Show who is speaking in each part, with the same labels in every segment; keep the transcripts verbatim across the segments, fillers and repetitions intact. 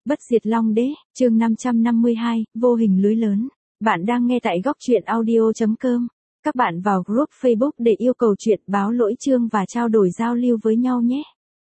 Speaker 1: Bất diệt Long Đế, chương năm trăm năm mươi hai, vô hình lưới lớn. Bạn đang nghe tại góc truyện audio chấm com. Các bạn vào group Facebook để yêu cầu chuyện, báo lỗi chương và trao đổi giao lưu với nhau nhé.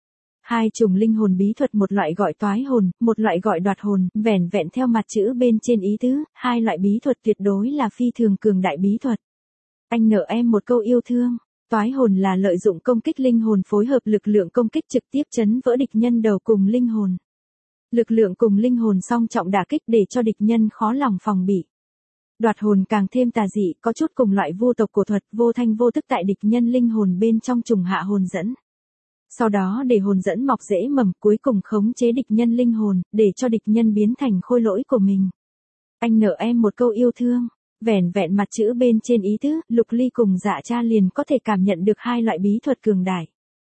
Speaker 1: Hai chủng linh hồn bí thuật, một loại gọi toái hồn, một loại gọi đoạt hồn, vẻn vẹn theo mặt chữ bên trên ý tứ, hai loại bí thuật tuyệt đối là phi thường cường đại bí thuật. Anh nợ em một câu yêu thương. Toái hồn là lợi dụng công kích linh hồn phối hợp lực lượng công kích trực tiếp chấn vỡ địch nhân đầu cùng linh hồn. Lực lượng cùng linh hồn song trọng đả kích để cho địch nhân khó lòng phòng bị. Đoạt hồn càng thêm tà dị, có chút cùng loại vô tộc cổ thuật, vô thanh vô tức tại địch nhân linh hồn bên trong trùng hạ hồn dẫn. Sau đó để hồn dẫn mọc rễ mầm, cuối cùng khống chế địch nhân linh hồn, để cho địch nhân biến thành khôi lỗi của mình. Anh nợ em một câu yêu thương. Vẻn vẹn mặt chữ bên trên ý tứ, Lục Ly cùng Dạ Cha liền có thể cảm nhận được hai loại bí thuật cường đại.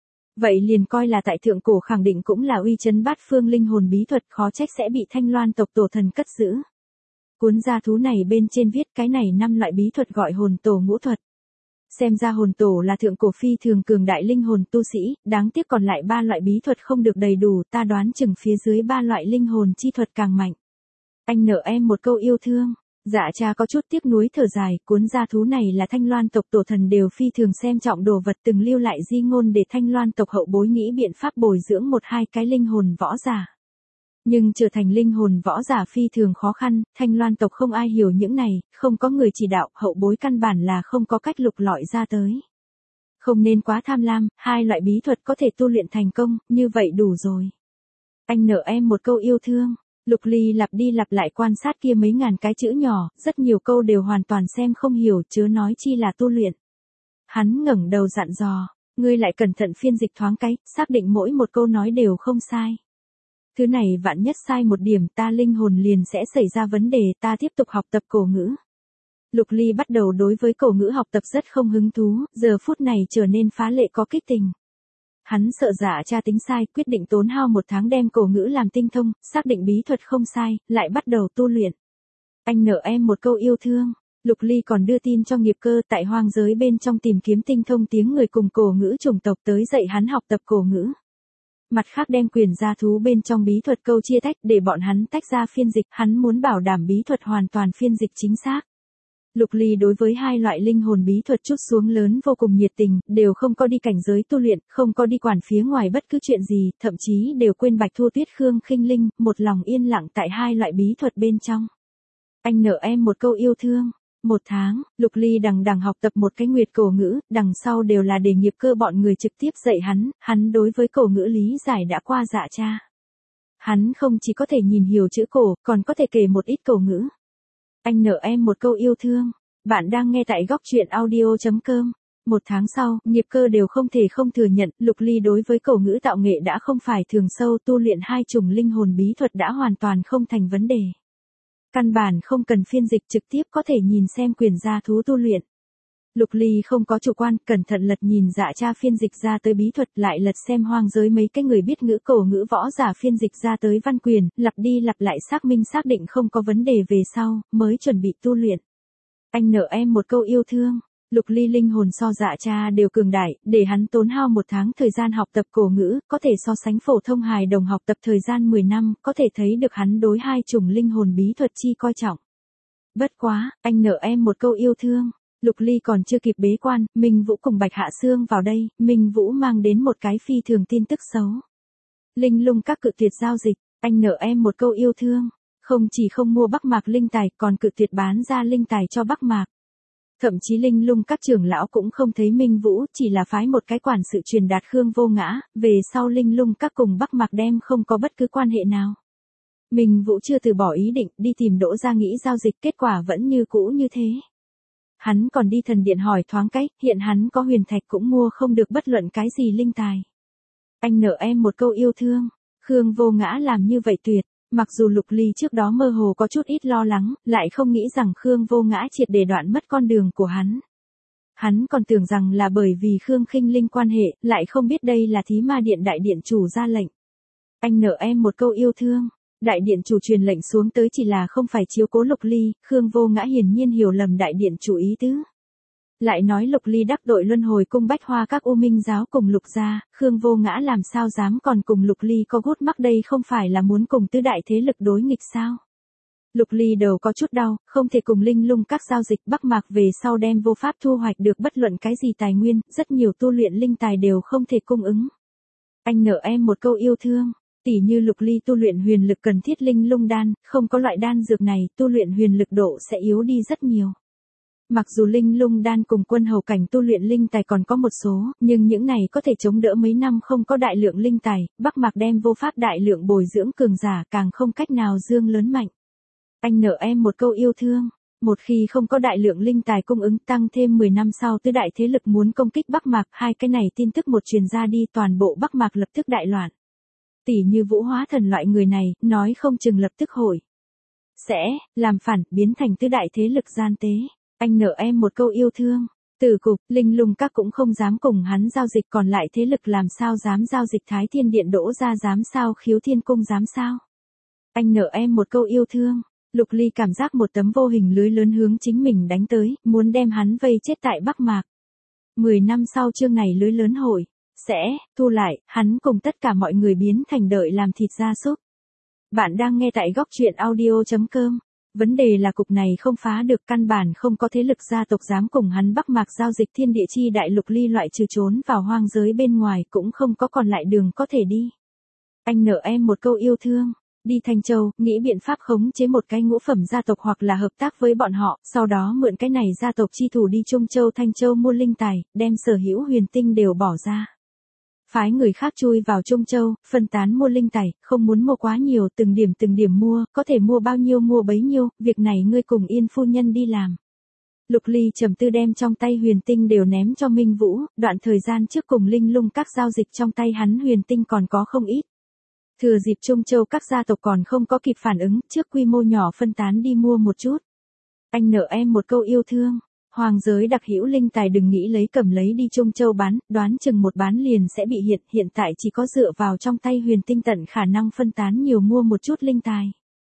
Speaker 1: Vậy liền coi là tại thượng cổ khẳng định cũng là uy chấn bát phương linh hồn bí thuật, khó trách sẽ bị Thanh Loan tộc tổ thần cất giữ. Cuốn gia thú này bên trên viết cái này năm loại bí thuật gọi hồn tổ ngũ thuật. Xem ra hồn tổ là thượng cổ phi thường cường đại linh hồn tu sĩ, đáng tiếc còn lại ba loại bí thuật không được đầy đủ, ta đoán chừng phía dưới ba loại linh hồn chi thuật càng mạnh. Anh nợ em một câu yêu thương. Dạ Cha có chút tiếc nuối thở dài, cuốn gia thú này là Thanh Loan tộc tổ thần đều phi thường xem trọng đồ vật, từng lưu lại di ngôn để Thanh Loan tộc hậu bối nghĩ biện pháp bồi dưỡng một hai cái linh hồn võ giả. Nhưng trở thành linh hồn võ giả phi thường khó khăn, Thanh Loan tộc không ai hiểu những này, không có người chỉ đạo, hậu bối căn bản là không có cách lục lọi ra tới. Không nên quá tham lam, hai loại bí thuật có thể tu luyện thành công, như vậy đủ rồi. Anh nợ em một câu yêu thương. Lục Ly lặp đi lặp lại quan sát kia mấy ngàn cái chữ nhỏ, rất nhiều câu đều hoàn toàn xem không hiểu, chớ nói chi là tu luyện. Hắn ngẩng đầu dặn dò, ngươi lại cẩn thận phiên dịch thoáng cái, xác định mỗi một câu nói đều không sai. Thứ này vạn nhất sai một điểm, ta linh hồn liền sẽ xảy ra vấn đề, ta tiếp tục học tập cổ ngữ. Lục Ly bắt đầu đối với cổ ngữ học tập rất không hứng thú, giờ phút này trở nên phá lệ có kích tình. Hắn sợ Dạ Cha tính sai, quyết định tốn hao một tháng đem cổ ngữ làm tinh thông, xác định bí thuật không sai, lại bắt đầu tu luyện. Anh nợ em một câu yêu thương. Lục Ly còn đưa tin cho nghiệp cơ tại hoang giới bên trong tìm kiếm tinh thông tiếng người cùng cổ ngữ chủng tộc tới dạy hắn học tập cổ ngữ. Mặt khác đem quyền gia thú bên trong bí thuật câu chia tách để bọn hắn tách ra phiên dịch, hắn muốn bảo đảm bí thuật hoàn toàn phiên dịch chính xác. Lục Ly đối với hai loại linh hồn bí thuật chút xuống lớn vô cùng nhiệt tình, đều không có đi cảnh giới tu luyện, không có đi quản phía ngoài bất cứ chuyện gì, thậm chí đều quên Bạch Thu Tuyết Khương Khinh Linh, một lòng yên lặng tại hai loại bí thuật bên trong. Anh nợ em một câu yêu thương. Một tháng, Lục Ly đằng đằng học tập một cái nguyệt cổ ngữ, đằng sau đều là để nghiệp cơ bọn người trực tiếp dạy hắn, hắn đối với cổ ngữ lý giải đã qua Dạ Cha. Hắn không chỉ có thể nhìn hiểu chữ cổ, còn có thể kể một ít cổ ngữ. Anh nợ em một câu yêu thương. Bạn đang nghe tại góc truyện audio chấm com. Một tháng sau, nghiệp cơ đều không thể không thừa nhận, Lục Ly đối với cổ ngữ tạo nghệ đã không phải thường sâu, tu luyện hai chủng linh hồn bí thuật đã hoàn toàn không thành vấn đề. Căn bản không cần phiên dịch, trực tiếp có thể nhìn xem quyền gia thú tu luyện. Lục Ly không có chủ quan, cẩn thận lật nhìn Dạ Cha phiên dịch ra tới bí thuật, lại lật xem hoang giới mấy cái người biết ngữ cổ ngữ võ giả phiên dịch ra tới văn quyền, lặp đi lặp lại xác minh xác định không có vấn đề về sau, mới chuẩn bị tu luyện. Anh nợ em một câu yêu thương. Lục Ly linh hồn so Dạ Cha đều cường đại, để hắn tốn hao một tháng thời gian học tập cổ ngữ, có thể so sánh phổ thông hài đồng học tập thời gian mười năm, có thể thấy được hắn đối hai chủng linh hồn bí thuật chi coi trọng. Bất quá, anh nợ em một câu yêu thương. Lục Ly còn chưa kịp bế quan, Minh Vũ cùng Bạch Hạ Sương vào đây, Minh Vũ mang đến một cái phi thường tin tức xấu. Linh Lung các cự tuyệt giao dịch, anh nợ em một câu yêu thương. Không chỉ không mua Bắc Mạc linh tài, còn cự tuyệt bán ra linh tài cho Bắc Mạc. Thậm chí Linh Lung các trưởng lão cũng không thấy Minh Vũ, chỉ là phái một cái quản sự truyền đạt Khương Vô Ngã, về sau Linh Lung các cùng Bắc Mạc đem không có bất cứ quan hệ nào. Minh Vũ chưa từ bỏ ý định, đi tìm Đỗ Gia Nghĩ giao dịch, kết quả vẫn như cũ như thế. Hắn còn đi thần điện hỏi thoáng cái, hiện hắn có huyền thạch cũng mua không được bất luận cái gì linh tài. Anh nợ em một câu yêu thương. Khương Vô Ngã làm như vậy tuyệt. Mặc dù Lục Ly trước đó mơ hồ có chút ít lo lắng, lại không nghĩ rằng Khương Vô Ngã triệt để đoạn mất con đường của hắn. Hắn còn tưởng rằng là bởi vì Khương Khinh Linh quan hệ, lại không biết đây là Thí Ma Điện đại điện chủ ra lệnh. Anh nợ em một câu yêu thương. Đại điện chủ truyền lệnh xuống tới chỉ là không phải chiếu cố Lục Ly, Khương Vô Ngã hiển nhiên hiểu lầm đại điện chủ ý tứ. Lại nói Lục Ly đắc tội luân hồi cung bách hoa các U Minh giáo cùng Lục gia, Khương Vô Ngã làm sao dám còn cùng Lục Ly có gút mắc, đây không phải là muốn cùng tứ đại thế lực đối nghịch sao? Lục Ly đầu có chút đau, không thể cùng Linh Lung các giao dịch. Bắc Mạc về sau đem vô pháp thu hoạch được bất luận cái gì tài nguyên, rất nhiều tu luyện linh tài đều không thể cung ứng. Anh nợ em một câu yêu thương, tỉ như Lục Ly tu luyện huyền lực cần thiết Linh Lung đan, không có loại đan dược này, tu luyện huyền lực độ sẽ yếu đi rất nhiều. Mặc dù Linh Lung đan cùng quân hầu cảnh tu luyện linh tài còn có một số, nhưng những này có thể chống đỡ mấy năm không có đại lượng linh tài. Bắc Mạc đem vô pháp đại lượng bồi dưỡng cường giả, càng không cách nào dương lớn mạnh. Anh nợ em một câu yêu thương, một khi không có đại lượng linh tài cung ứng, tăng thêm mười năm sau tứ đại thế lực muốn công kích Bắc Mạc, hai cái này tin tức một truyền ra đi, toàn bộ Bắc Mạc lập tức đại loạn. Tỷ như Vũ Hóa Thần loại người này, nói không chừng lập tức hội sẽ làm phản, biến thành tứ đại thế lực gian tế. Anh nợ em một câu yêu thương. Từ cục, Linh Lung các cũng không dám cùng hắn giao dịch, còn lại thế lực làm sao dám giao dịch, Thái Thiên Điện Đỗ gia dám sao, Khiếu Thiên Cung dám sao. Anh nợ em một câu yêu thương. Lục Ly cảm giác một tấm vô hình lưới lớn hướng chính mình đánh tới, muốn đem hắn vây chết tại Bắc Mạc. Mười năm sau chương này lưới lớn hội sẽ thu lại, hắn cùng tất cả mọi người biến thành đợi làm thịt gia súc. Bạn đang nghe tại góc truyện audio chấm com. Vấn đề là cục này không phá được, căn bản không có thế lực gia tộc dám cùng hắn Bắc Mạc giao dịch. Thiên địa chi đại, Lục Ly loại trừ trốn vào hoang giới bên ngoài cũng không có còn lại đường có thể đi. Anh nợ em một câu yêu thương. Đi Thanh Châu, nghĩ biện pháp khống chế một cái ngũ phẩm gia tộc hoặc là hợp tác với bọn họ, sau đó mượn cái này gia tộc chi thủ đi Trung Châu Thanh Châu mua linh tài, đem sở hữu huyền tinh đều bỏ ra. Phái người khác chui vào Trung Châu, phân tán mua linh tài, không muốn mua quá nhiều, từng điểm từng điểm mua, có thể mua bao nhiêu mua bấy nhiêu, việc này ngươi cùng Yên phu nhân đi làm. Lục Ly trầm tư đem trong tay huyền tinh đều ném cho Minh Vũ, đoạn thời gian trước cùng Linh Lung các giao dịch trong tay hắn huyền tinh còn có không ít. Thừa dịp Trung Châu các gia tộc còn không có kịp phản ứng, trước quy mô nhỏ phân tán đi mua một chút. Anh nợ em một câu yêu thương. Hoàng giới đặc hữu linh tài đừng nghĩ lấy cầm lấy đi Trung Châu bán, đoán chừng một bán liền sẽ bị hiện, hiện tại chỉ có dựa vào trong tay huyền tinh tận khả năng phân tán nhiều mua một chút linh tài.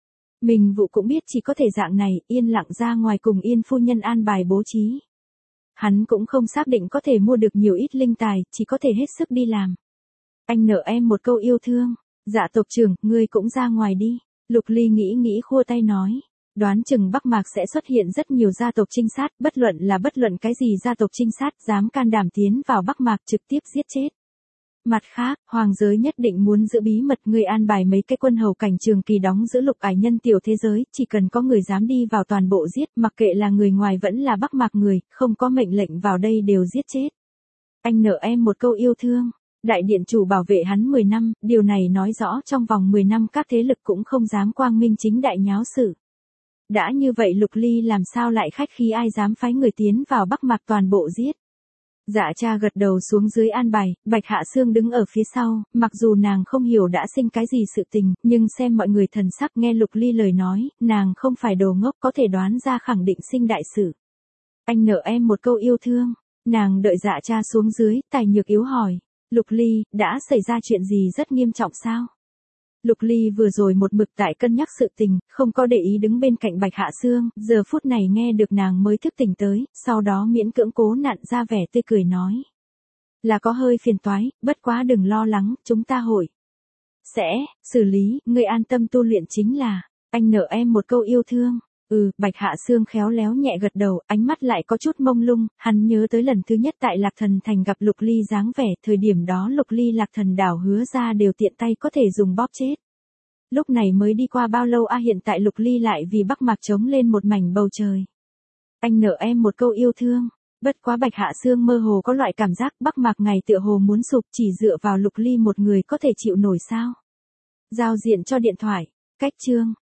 Speaker 1: Mình Vũ cũng biết chỉ có thể dạng này, yên lặng ra ngoài cùng Yên phu nhân an bài bố trí. Hắn cũng không xác định có thể mua được nhiều ít linh tài, chỉ có thể hết sức đi làm. Anh nợ em một câu yêu thương. Dạ tộc trưởng, ngươi cũng ra ngoài đi. Lục Ly nghĩ nghĩ khua tay nói. Đoán chừng Bắc Mạc sẽ xuất hiện rất nhiều gia tộc trinh sát, bất luận là bất luận cái gì gia tộc trinh sát dám can đảm tiến vào Bắc Mạc trực tiếp giết chết. Mặt khác, hoàng giới nhất định muốn giữ bí mật, ngươi an bài mấy cái quân hầu cảnh trường kỳ đóng giữ Lục Ải Nhân tiểu thế giới, chỉ cần có người dám đi vào toàn bộ giết, mặc kệ là người ngoài vẫn là Bắc Mạc người, không có mệnh lệnh vào đây đều giết chết. Anh nợ em một câu yêu thương. Đại điện chủ bảo vệ hắn mười năm, điều này nói rõ trong vòng mười năm các thế lực cũng không dám quang minh chính đại nháo sự. Đã như vậy Lục Ly làm sao lại khách khí, ai dám phái người tiến vào Bắc Mạc toàn bộ giết. Dạ cha gật đầu xuống dưới an bài, Bạch Hạ Sương đứng ở phía sau, mặc dù nàng không hiểu đã sinh cái gì sự tình, nhưng xem mọi người thần sắc nghe Lục Ly lời nói, nàng không phải đồ ngốc, có thể đoán ra khẳng định sinh đại sự. Anh nợ em một câu yêu thương. Nàng đợi dạ cha xuống dưới, Tài Nhược yếu hỏi. Lục Ly, đã xảy ra chuyện gì rất nghiêm trọng sao? Lục Ly vừa rồi một mực tại cân nhắc sự tình, không có để ý đứng bên cạnh Bạch Hạ Sương, giờ phút này nghe được nàng mới thức tỉnh tới, sau đó miễn cưỡng cố nặn ra vẻ tươi cười nói. Là có hơi phiền toái, bất quá đừng lo lắng, chúng ta hội sẽ xử lý, ngươi an tâm tu luyện chính là. Anh nợ em một câu yêu thương. Ừ, Bạch Hạ Sương khéo léo nhẹ gật đầu, ánh mắt lại có chút mông lung, hắn nhớ tới lần thứ nhất tại Lạc Thần Thành gặp Lục Ly dáng vẻ, thời điểm đó Lục Ly Lạc Thần đảo hứa ra đều tiện tay có thể dùng bóp chết. Lúc này mới đi qua bao lâu a, hiện tại Lục Ly lại vì Bắc Mạc trống lên một mảnh bầu trời. Anh nợ em một câu yêu thương. Bất quá Bạch Hạ Sương mơ hồ có loại cảm giác Bắc Mạc ngày tựa hồ muốn sụp, chỉ dựa vào Lục Ly một người có thể chịu nổi sao. Giao diện cho điện thoại. Cách chương.